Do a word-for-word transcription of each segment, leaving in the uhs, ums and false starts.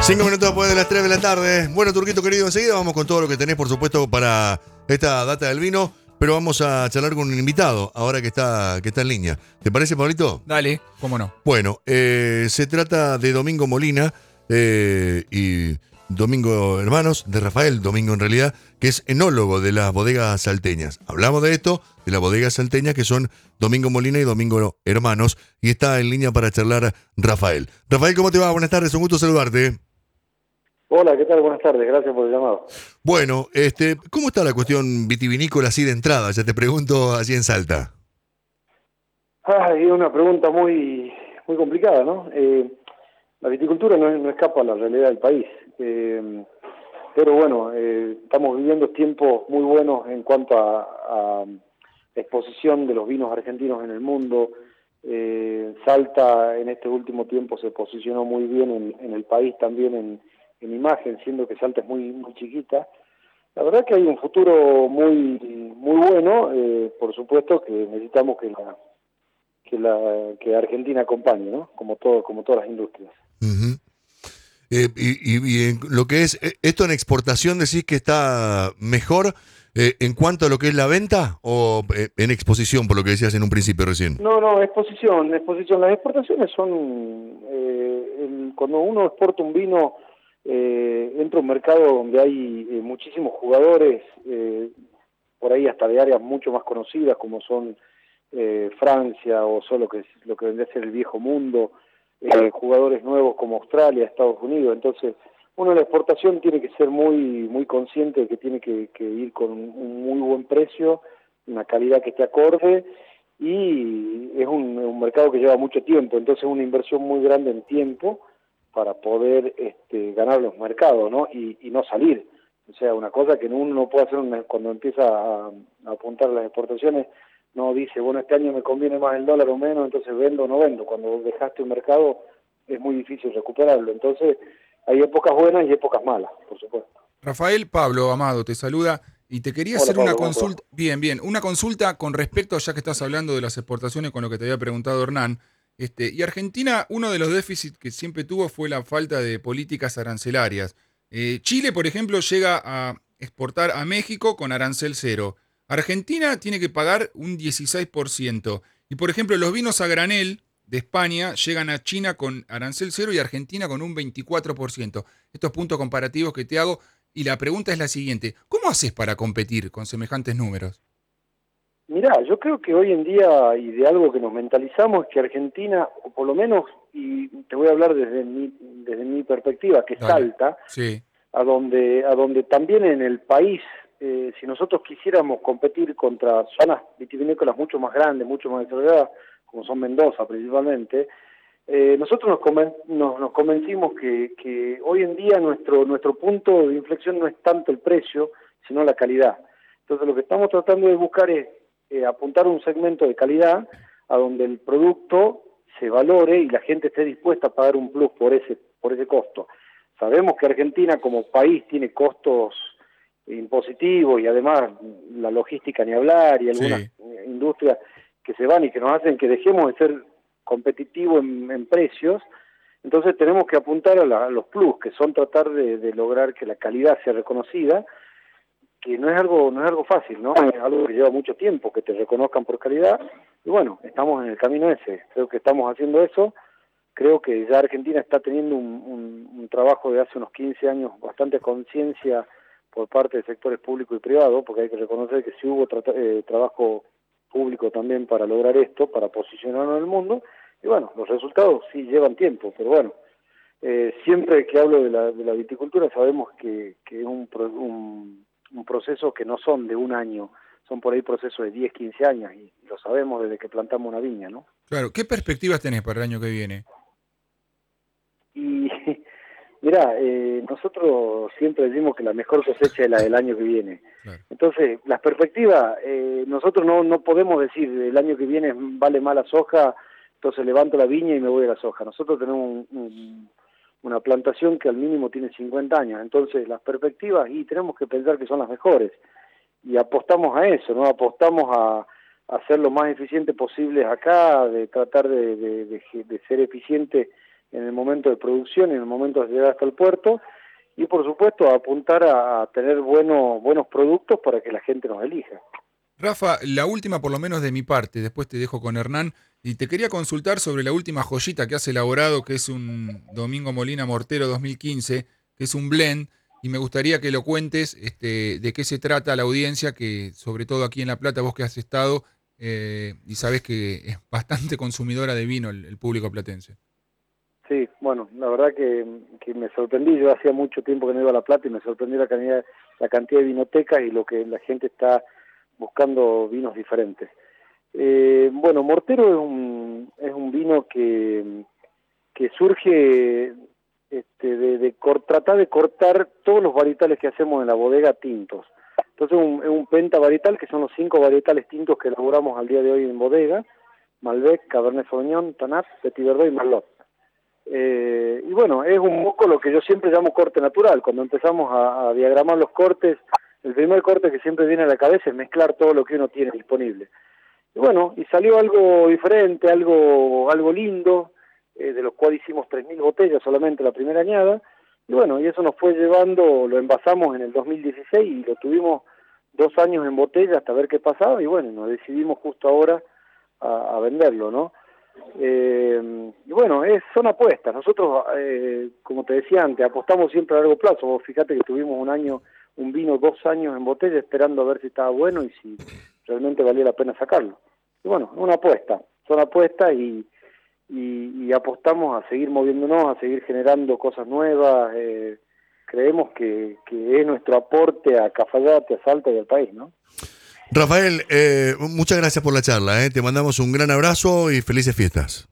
Cinco minutos después de las tres de la tarde. Bueno, Turquito querido, enseguida vamos con todo lo que tenés, por supuesto, para esta data del vino, pero vamos a charlar con un invitado, ahora que está, que está en línea. ¿Te parece, Pablito? Dale, cómo no. Bueno, eh, se trata de Domingo Molina eh, y Domingo Hermanos, de Rafael Domingo en realidad, que es enólogo de las bodegas salteñas. Hablamos de esto, de las bodegas salteñas, que son Domingo Molina y Domingo Hermanos, y está en línea para charlar Rafael. Rafael, ¿cómo te va? Buenas tardes, un gusto saludarte. Hola, ¿qué tal? Buenas tardes, gracias por el llamado. Bueno, este, ¿cómo está la cuestión vitivinícola así de entrada? Ya te pregunto así en Salta. Ah, es una pregunta muy muy complicada, ¿no? Eh, la viticultura no, no escapa a la realidad del país, eh, pero bueno, eh, estamos viviendo tiempos muy buenos en cuanto a, a exposición de los vinos argentinos en el mundo. Eh, Salta en este último tiempo se posicionó muy bien en, en el país también en en imagen, siendo que Salta es muy muy chiquita. La verdad que hay un futuro muy muy bueno, eh, por supuesto que necesitamos que la que la que Argentina acompañe, ¿no? Como todo como todas las industrias. Uh-huh. eh, y, y, y en lo que es esto en exportación, decís que está mejor eh, en cuanto a lo que es la venta o eh, en exposición, por lo que decías en un principio recién. No, no, exposición, exposición. Las exportaciones son eh, el, cuando uno exporta un vino. Eh, entra a un mercado donde hay eh, muchísimos jugadores, eh, por ahí hasta de áreas mucho más conocidas como son eh, Francia o solo que lo que vendría a ser el viejo mundo, eh, jugadores nuevos como Australia, Estados Unidos. Entonces, uno en la exportación tiene que ser muy muy consciente de que tiene que, que ir con un muy buen precio, una calidad que esté acorde, y es un, un mercado que lleva mucho tiempo, entonces es una inversión muy grande en tiempo para poder este, ganar los mercados, ¿no? Y, y no salir. O sea, una cosa que uno no puede hacer una, cuando empieza a, a apuntar a las exportaciones, no dice, bueno, este año me conviene más el dólar o menos, entonces vendo o no vendo. Cuando dejaste un mercado es muy difícil recuperarlo. Entonces, hay épocas buenas y épocas malas, por supuesto. Rafael, Pablo Amado te saluda y te quería Hola, hacer Pablo, una ¿cómo te va? consulta, bien, bien, una consulta con respecto, ya que estás hablando de las exportaciones con lo que te había preguntado Hernán. Este, y Argentina, uno de los déficits que siempre tuvo fue la falta de políticas arancelarias. Eh, Chile, por ejemplo, llega a exportar a México con arancel cero. Argentina tiene que pagar un dieciséis por ciento. Y, por ejemplo, los vinos a granel de España llegan a China con arancel cero y Argentina con un veinticuatro por ciento. Estos puntos comparativos que te hago. Y la pregunta es la siguiente: ¿cómo haces para competir con semejantes números? Mirá, yo creo que hoy en día, y de algo que nos mentalizamos, es que Argentina, o por lo menos, y te voy a hablar desde mi, desde mi perspectiva, que Dale. Salta, Sí. a donde, a donde también en el país, eh, si nosotros quisiéramos competir contra zonas vitivinícolas mucho más grandes, mucho más desarrolladas, como son Mendoza principalmente, eh, nosotros nos, conven, nos, nos convencimos que, que hoy en día nuestro, nuestro punto de inflexión no es tanto el precio, sino la calidad. Entonces lo que estamos tratando de buscar es eh, apuntar a un segmento de calidad a donde el producto se valore y la gente esté dispuesta a pagar un plus por ese, por ese costo. Sabemos que Argentina como país tiene costos impositivos y además la logística ni hablar y algunas Sí. industrias que se van y que nos hacen que dejemos de ser competitivos en, en precios. Entonces tenemos que apuntar a, la, a los plus, que son tratar de, de lograr que la calidad sea reconocida, que no es algo no es algo fácil, ¿no? Es algo que lleva mucho tiempo, que te reconozcan por calidad, y bueno, estamos en el camino ese, creo que estamos haciendo eso. Creo que ya Argentina está teniendo un, un, un trabajo de hace unos quince años, bastante conciencia por parte de sectores público y privado, porque hay que reconocer que sí hubo tra eh, trabajo público también para lograr esto, para posicionarnos en el mundo, y bueno, los resultados sí llevan tiempo, pero bueno, eh, siempre que hablo de la, de la viticultura sabemos que, que es un, un, un proceso que no son de un año, son por ahí procesos de diez, quince años, y lo sabemos desde que plantamos una viña, ¿no? Claro, ¿qué perspectivas tenés para el año que viene? Y mirá, eh, nosotros siempre decimos que la mejor cosecha es la del año que viene. Claro. Entonces, las perspectivas, eh, nosotros no, no podemos decir el año que viene vale más la soja, entonces levanto la viña y me voy a la soja. Nosotros tenemos un, un, una plantación que al mínimo tiene cincuenta años, entonces las perspectivas, y tenemos que pensar que son las mejores. Y apostamos a eso, ¿no? Apostamos a, a ser lo más eficiente posible acá, de tratar de, de, de, de ser eficiente en el momento de producción y en el momento de llegar hasta el puerto, y por supuesto apuntar a, a tener bueno, buenos productos para que la gente nos elija. Rafa, la última por lo menos de mi parte, después te dejo con Hernán, y te quería consultar sobre la última joyita que has elaborado, que es un Domingo Molina Mortero dos mil quince, que es un blend, y me gustaría que lo cuentes este, de qué se trata a la audiencia, que sobre todo aquí en La Plata, vos que has estado, eh, y sabés que es bastante consumidora de vino el, el público platense. Sí, bueno, la verdad que, que me sorprendí, yo hacía mucho tiempo que no iba a La Plata y me sorprendió la cantidad, la cantidad de vinotecas y lo que la gente está buscando vinos diferentes. Eh, bueno, Mortero es un, es un vino que, que surge este, de, de cor, tratar de cortar todos los varietales que hacemos en la bodega tintos. Entonces es un, es un penta varietal, que son los cinco varietales tintos que elaboramos al día de hoy en bodega: Malbec, Cabernet Sauvignon, Tanat, Petit Verdot y Merlot. Eh, y bueno, es un poco lo que yo siempre llamo corte natural. Cuando empezamos a, a diagramar los cortes, el primer corte que siempre viene a la cabeza es mezclar todo lo que uno tiene disponible. Y bueno, y salió algo diferente, algo algo lindo, eh, de los cuales hicimos tres mil botellas solamente la primera añada. Y bueno, y eso nos fue llevando, lo envasamos en el dos mil dieciséis y lo tuvimos dos años en botella hasta ver qué pasaba. Y bueno, nos decidimos justo ahora a, a venderlo, ¿no? Eh, y bueno, es, son apuestas. Nosotros, eh, como te decía antes, apostamos siempre a largo plazo. Vos fíjate que tuvimos un año, un vino dos años en botella esperando a ver si estaba bueno y si realmente valía la pena sacarlo. Y bueno, es una apuesta, son apuestas y, y, y apostamos a seguir moviéndonos, a seguir generando cosas nuevas. Eh, creemos que, que es nuestro aporte a Cafayate, a Salta y al país, ¿no? Rafael, eh, muchas gracias por la charla, ¿eh? Te mandamos un gran abrazo y felices fiestas.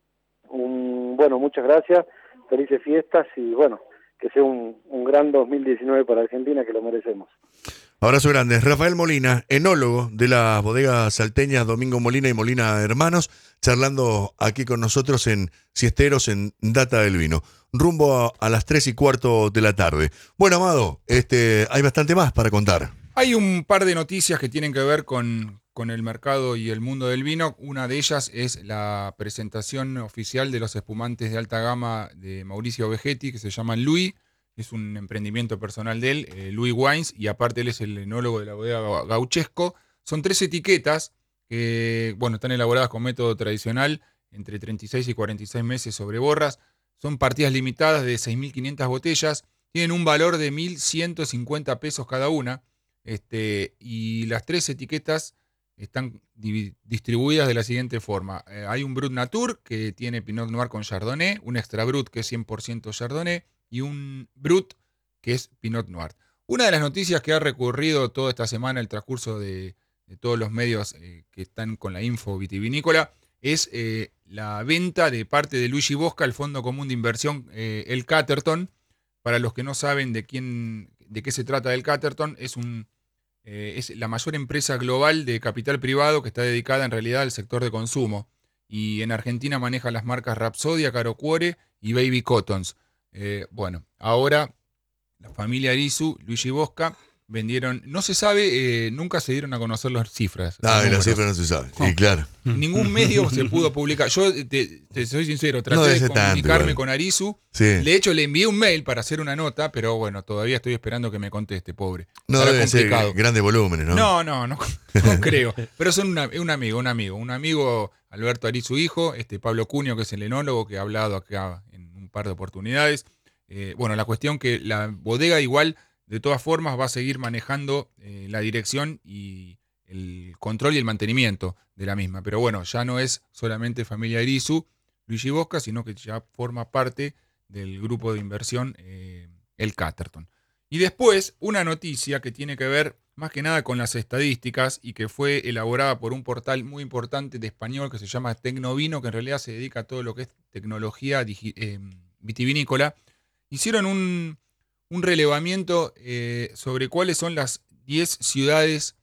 Un, bueno, muchas gracias, felices fiestas y bueno, que sea un, un gran dos mil diecinueve para Argentina, que lo merecemos. Abrazo grande. Rafael Molina, enólogo de las bodegas salteñas Domingo Molina y Molina Hermanos, charlando aquí con nosotros en Siesteros, en Data del Vino. Rumbo a, a las tres y cuarto de la tarde. Bueno, Amado, este, hay bastante más para contar. Hay un par de noticias que tienen que ver con, con el mercado y el mundo del vino. Una de ellas es la presentación oficial de los espumantes de alta gama de Mauricio Vegetti, que se llaman Louis. Es un emprendimiento personal de él, eh, Louis Wines, y aparte él es el enólogo de la bodega Gauchesco. Son tres etiquetas que, bueno, están elaboradas con método tradicional, entre treinta y seis y cuarenta y seis meses sobre borras. Son partidas limitadas de seis mil quinientas botellas. Tienen un valor de mil ciento cincuenta pesos cada una. Este, y las tres etiquetas están di- distribuidas de la siguiente forma. Eh, hay un Brut Nature que tiene Pinot Noir con Chardonnay, un Extra Brut que es cien por ciento Chardonnay y un Brut que es Pinot Noir. Una de las noticias que ha recurrido toda esta semana el transcurso de, de todos los medios eh, que están con la info vitivinícola es eh, la venta de parte de Luigi Bosca, el fondo común de inversión eh, el Catterton. Para los que no saben de quién, de qué se trata el Catterton, es un eh, es la mayor empresa global de capital privado que está dedicada en realidad al sector de consumo. Y en Argentina maneja las marcas Rapsodia, Caro Cuore y Baby Cottons. Eh, bueno, ahora la familia Arisu, Luigi Bosca, vendieron, no se sabe, eh, nunca se dieron a conocer las cifras. Ah, las cifras no se saben, No. y claro. Ningún medio se pudo publicar. Yo te, te soy sincero, traté No debe de ser comunicarme tanto, igual. con Arisu. Sí. De hecho, le envié un mail para hacer una nota, pero bueno, todavía estoy esperando que me conteste, pobre. No Estará deben ser complicado. grandes volúmenes, ¿no? No, no, no, no creo. Pero son una- un amigo, un amigo. Un amigo, Alberto Arisu, hijo, este Pablo Cunio, que es el enólogo, que ha hablado acá en un par de oportunidades. Eh, bueno, la cuestión que la bodega igual, de todas formas, va a seguir manejando eh, la dirección y el control y el mantenimiento de la misma. Pero bueno, ya no es solamente familia Arisu, Luigi Bosca, sino que ya forma parte del grupo de inversión eh, el Catterton. Y después, una noticia que tiene que ver más que nada con las estadísticas y que fue elaborada por un portal muy importante de español que se llama Tecnovino, que en realidad se dedica a todo lo que es tecnología digi- eh, vitivinícola. Hicieron un, un relevamiento eh, sobre cuáles son las diez ciudades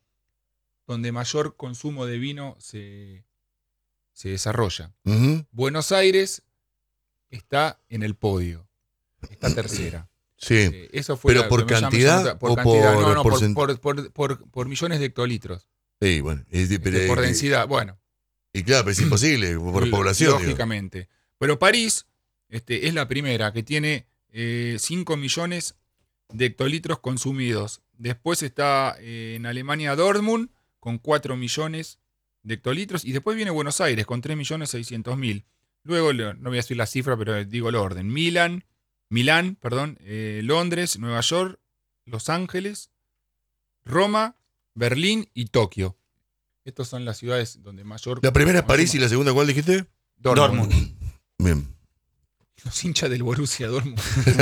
donde mayor consumo de vino se, se desarrolla. Ujú. Buenos Aires está en el podio, está tercera. Sí. Eh, eso fue ¿Pero la- por lo que me llamó cantidad esa nota. Por o cantidad, por no, no, por, porcent- por, por, por- por millones de hectolitros. Sí, bueno. es de- Este, pero- por y- densidad, bueno. Y claro, pero es imposible, por población. digo. Lógicamente. Pero París Este, es la primera, que tiene eh, cinco millones de hectolitros consumidos. Después está eh, en Alemania Dortmund con cuatro millones de hectolitros. Y después viene Buenos Aires con tres millones seiscientos mil. Luego, no voy a decir la cifra, pero digo el orden. Milán, Milán, perdón, eh, Londres, Nueva York, Los Ángeles, Roma, Berlín y Tokio. Estas son las ciudades donde mayor... La primera es París y la segunda, ¿cuál dijiste? Dortmund. Dortmund. Bien. Los hinchas del Borussia Dortmund.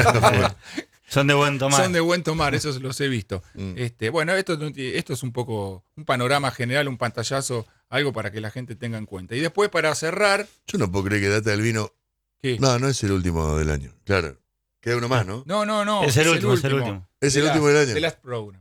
Son de buen tomar. Son de buen tomar, esos los he visto. Mm. Este, bueno, esto, esto es un poco un panorama general, un pantallazo, algo para que la gente tenga en cuenta. Y después, para cerrar... Yo no puedo creer que Data del Vino... ¿qué? No, no es el último del año. Claro. Queda uno más, ¿no? No, no, no. Es el último, es el último. Es The el último last- del año. The last program.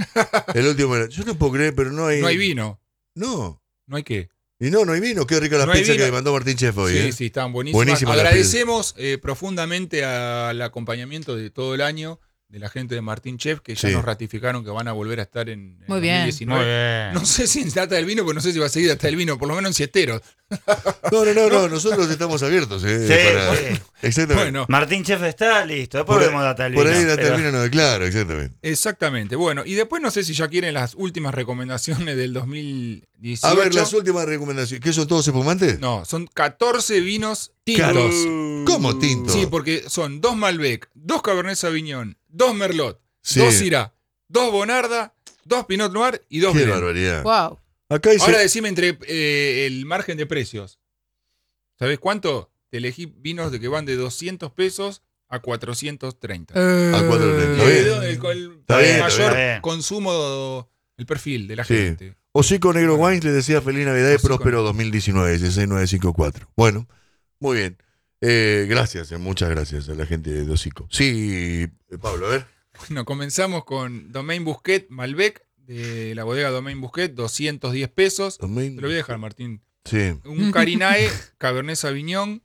El último del año. Yo no puedo creer, pero no hay... No hay vino. No. ¿No hay qué? Y no, no hay vino. Qué rica la No hay pizza vino. que mandó Martín Chef hoy, Sí, ¿eh? sí, estaban buenísimas. Buenísimas las Agradecemos eh, profundamente al acompañamiento de todo el año de la gente de Martín Chef, que ya Sí. nos ratificaron que van a volver a estar en, en Muy bien. Muy dos mil diecinueve. bien. No sé si en Data del Vino, pero no sé si va a seguir Data del Vino, por lo menos en Siesteros. No, no, no, no, nosotros estamos abiertos, ¿eh? Sí, Para- sí. Exactamente. Bueno, Martín Chef está listo. Después por, vemos data del por vino, ahí Data pero- del Vino no, claro, exactamente. exactamente. Bueno, y después no sé si ya quieren las últimas recomendaciones del dos mil dieciocho. A ver, las últimas recomendaciones. ¿Qué son todos espumantes? No, son catorce vinos Claro. tintos. ¿Cómo tinto? Sí, porque son dos Malbec, dos Cabernet Sauvignon, dos Merlot, Sí. dos Syrah, dos Bonarda, dos Pinot Noir y dos Qué Blend. barbaridad. Wow. Acá dice... Ahora decime entre eh, el margen de precios. ¿Sabés cuánto? Te elegí vinos de que van de doscientos pesos a cuatrocientos treinta. A cuatro treinta. Eh, Está bien. el, el- Está el bien, mayor está bien. consumo, el perfil de la Sí. gente. Osico Negro Wines le decía Feliz Navidad y Osico Próspero Negro. dos mil diecinueve, dieciséis nueve cinco cuatro. Bueno, muy bien. Eh, gracias, eh, muchas gracias a la gente de Osico. Sí, eh, Pablo, a ver. Bueno, comenzamos con Domaine Bousquet Malbec, de la bodega Domaine Bousquet, doscientos diez pesos. Te lo voy a dejar, Martín. Sí. Un Carinae Cabernet Sauvignon,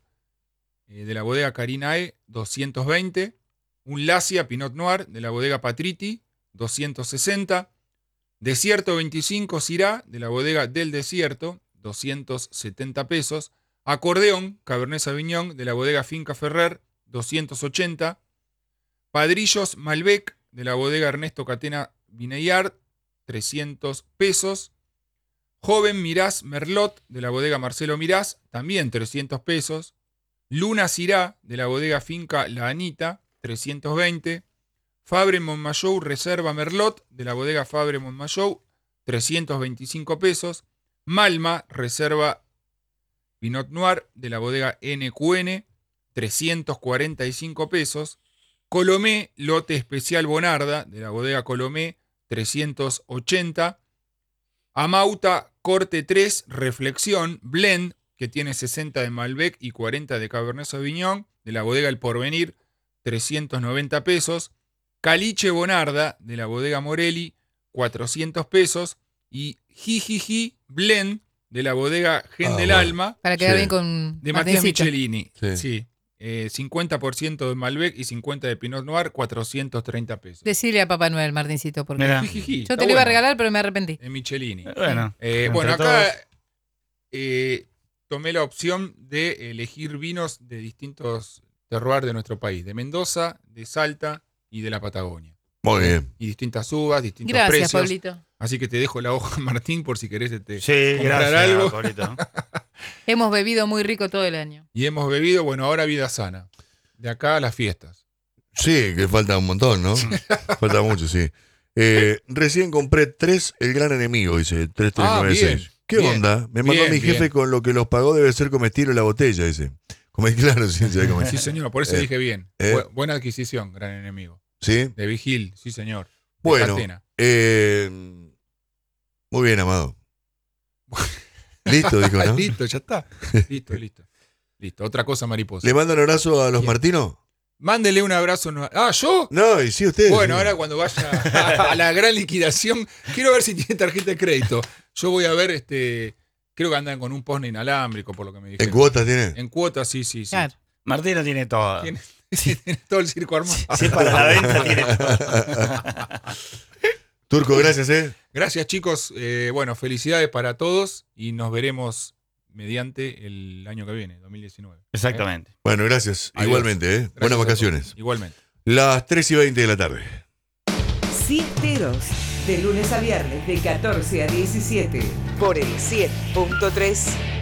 eh, de la bodega Carinae, doscientos veinte. Un Lacia Pinot Noir, de la bodega Patriti, doscientos sesenta. Desierto veinticinco Syrah, de la bodega Del Desierto, doscientos setenta pesos. Acordeón Cabernet Sauvignon, de la bodega Finca Ferrer, doscientos ochenta. Padrillos Malbec, de la bodega Ernesto Catena Vineyard, trescientos pesos. Joven Mirás Merlot, de la bodega Marcelo Mirás, también trescientos pesos. Luna Syrah, de la bodega Finca La Anita, trescientos veinte. Fabre Montmajou Reserva Merlot, de la bodega Fabre Montmajou, trescientos veinticinco pesos. Malma Reserva Pinot Noir, de la bodega N Q N, trescientos cuarenta y cinco pesos. Colomé Lote Especial Bonarda, de la bodega Colomé, trescientos ochenta. Amauta Corte tres Reflexión Blend, que tiene sesenta de Malbec y cuarenta de Cabernet Sauvignon, de la bodega El Porvenir, trescientos noventa pesos. Caliche Bonarda, de la bodega Morelli, cuatrocientos pesos. Y Jijiji Blend, de la bodega Gen Ah, del bueno. Alma, Para quedar Sí. bien con de Matías Martincito. Michelini. Sí. Sí. Eh, cincuenta por ciento de Malbec y cincuenta de Pinot Noir, cuatrocientos treinta pesos. Decirle a Papá Noel, Martincito, porque Mirá. Jijiji, yo está te lo iba a bueno. regalar, pero me arrepentí. En Michelini. Bueno, Eh, entre bueno, acá todos. eh, tomé la opción de elegir vinos de distintos terroirs de nuestro país, de Mendoza, de Salta y de la Patagonia. Muy bien. Y distintas uvas, distintos Gracias, precios. Pablito. Así que te dejo la hoja, Martín, por si querés este, Sí, comprar gracias, algo. Pablito. Hemos bebido muy rico todo el año. Y hemos bebido, bueno, ahora vida sana. De acá a las fiestas. Sí, que falta un montón, ¿no? Falta mucho, sí. Eh, recién compré tres El Gran Enemigo, dice tres tres nueve seis. Ah, bien, ¿Qué bien, onda? Me mandó bien, mi jefe bien. con lo que los pagó debe ser comestible la botella, dice. Come, claro, sí, se ve como- Sí, señor, por eso Eh, dije bien. eh. Bu- buena adquisición, gran enemigo. ¿Sí? De Vigil, sí, señor. De Bueno, Catena. eh, muy bien, Amado. Listo, dijo, ¿no? Listo, ya está. Listo, listo. Listo, otra cosa mariposa. ¿Le manda un abrazo a los Bien. Martinos? Mándele un abrazo. no- Ah, ¿yo? No, y sí, ustedes. Bueno, sí. ahora cuando vaya a, a la gran liquidación, quiero ver si tiene tarjeta de crédito. Yo voy a ver, este, creo que andan con un poste inalámbrico, por lo que me dijeron. ¿En cuotas tiene? En cuotas, sí, sí, sí. Claro. Martino tiene todo. Tiene, tiene todo el circo armado. Sí, para la venta tiene todo. Turco, gracias, ¿eh? Gracias, chicos. Eh, bueno, felicidades para todos y nos veremos mediante el año que viene, dos mil diecinueve. Exactamente. Bueno, gracias. Adiós. Igualmente, ¿eh? Gracias Buenas a vacaciones. todos. Igualmente. Las tres y veinte de la tarde. Siesteros, de lunes a viernes de catorce a diecisiete, por el cien punto tres